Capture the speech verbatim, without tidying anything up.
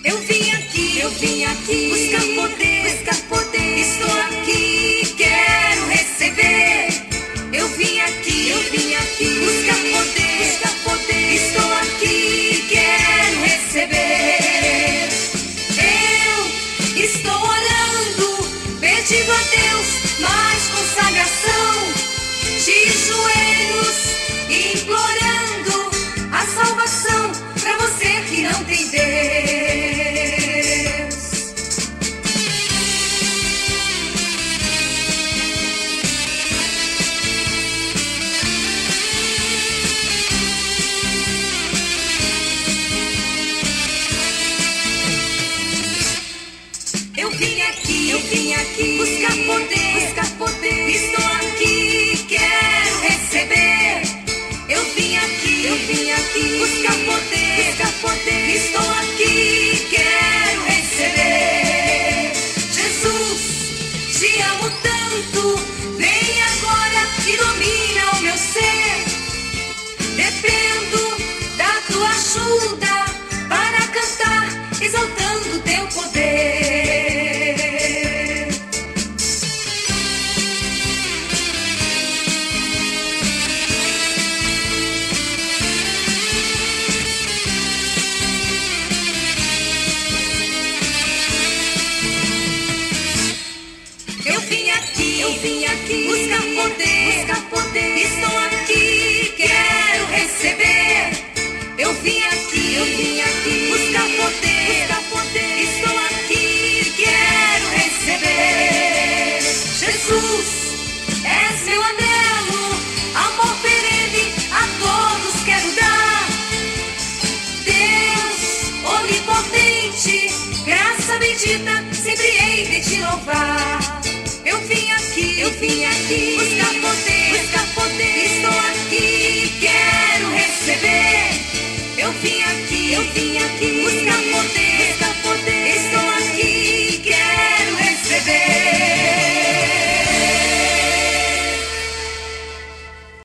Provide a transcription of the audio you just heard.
Eu vim aqui, eu vim aqui buscar poder, buscar poder. Estou aqui, quero receber. Eu vim aqui, eu vim aqui buscar poder, buscar poder. Estou aqui, quero receber. Eu estou orando, pedindo a Deus mais consagração, de joelhos, implorando a salvação pra você que não tem Deus. Eu vim aqui, eu vim aqui buscar poder, buscar poder. Estou aqui, quero receber. Eu vim aqui, eu vim aqui buscar poder, buscar poder. Estou aqui, quero receber. Jesus, te amo tanto, vem agora e domina o meu ser. Dependo da tua ajuda para cantar, exaltando teu poder. Eu vim aqui, eu vim aqui buscar poder, buscar poder. Estou aqui.